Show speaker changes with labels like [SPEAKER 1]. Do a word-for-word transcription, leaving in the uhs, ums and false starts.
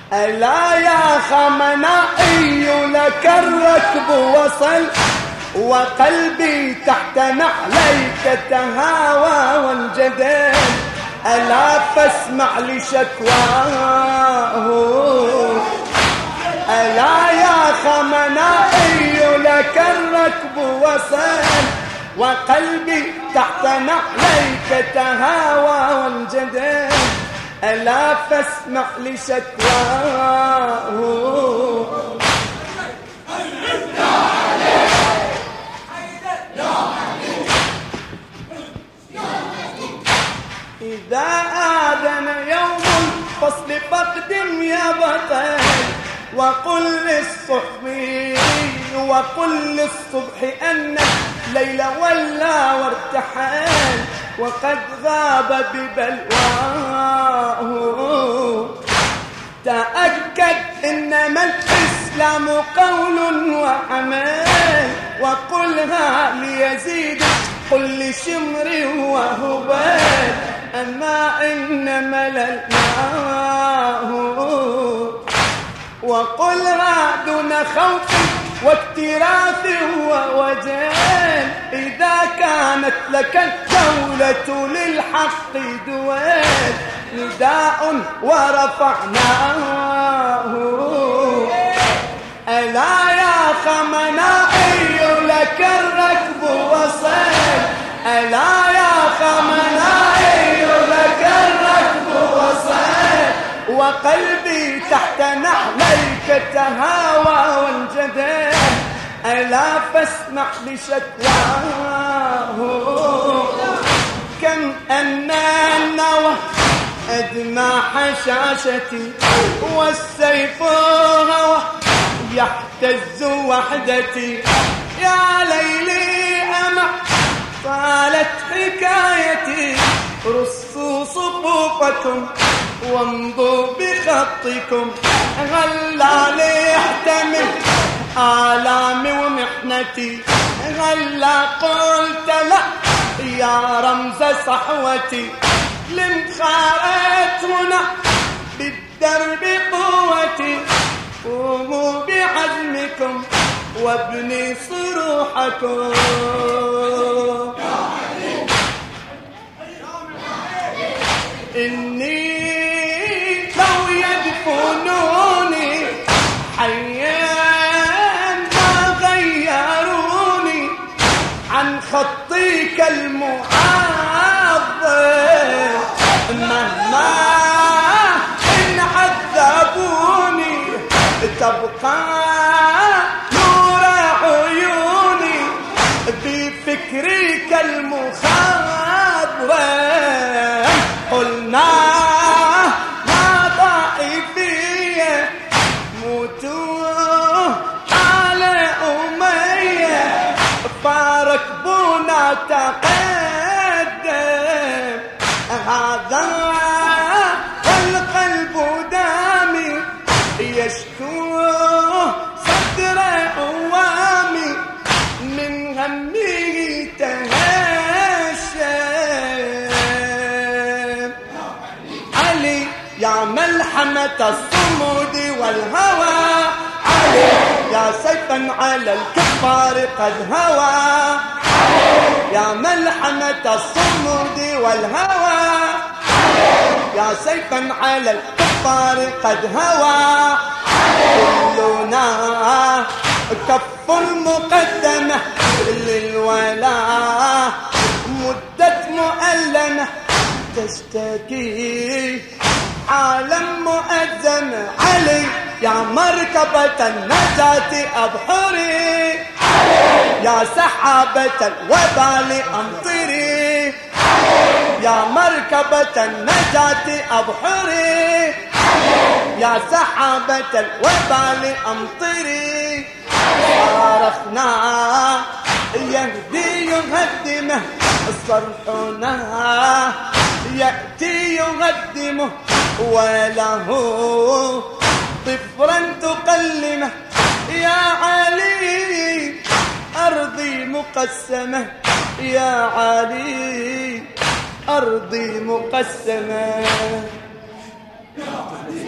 [SPEAKER 1] ألا يا خمنائي لك الركب وصل، وقلبي تحت نعليك تهاوى وانجدل. ألا فاسمع لشكواه، ألا يا خمنائي لك الركب وصل، وقلبي تحت نعليك تهاوى وانجدل. ألا فاسمع لشكواه. إذا آذن يوم الفصل فاقدم يا بطل، وقل للصبح وقل للصبح أن الليل ولى وارتحل، وقد غاب ببلواه. تأكد إنما الإسلام قول وعمل، وقلها ليزيد كل شمر وهبال. أما إن مللناه، وقلها دون خوف واكتراث ووجل. إذا كانت لك الدولة للحق دوال، نداء ورفعناه. ألا يا خمنائي لك الركب وصل، ألا يا خمنائي لك الركب وصل، وقلبي تحت نعليك تهاوى وانجدل. ألا فاسمع لشكواه. كم أن النوى أدمى حشاشتي، والسيف هوى يحتز وحدتي. يا ليلي أمع طالت حكايتي، رصوا صفوفكم وامضوا بخطكم. غلا ليحتمل آلامي ومحنتي، غلا قلت لا يا رمز صحوتي. لمخارت هنا بالدرب قوتي، قوموا بعزمكم وابني صروحكم. إني لو يدفنوني حيا ما غيروني عن خطيك المعظم. مهما إن عذبوني تبقى نور عيوني بفكرك المخضرم. قلنا ما طائفية موتوا على أمية، فركبونا تقدم. هذا والقلب دامي يشكو صدر أوامي، من همه تهشم. علي يا ملحمة الصمود والهوى، علي يا سيفا على الكفار قد هوى. يا ملحمة الصمود والهوى، يا سيفا على الكفار قد هوى. كلنا كف المقدمة للولاء، مدة مؤلمة تشتكي عالم مؤذن. علي يا مركبة النجاة أبحري، يا سحابة الوبال أمطري. يا مركبة النجاة أبحري، يا سحابة الوبال أمطري. صارخنا يهدي يهدمه صرحنا، يأتي يقدمه وله ضفرا تقلمه. يا علي أرضي مقسمة، يا علي أرضي مقسمة.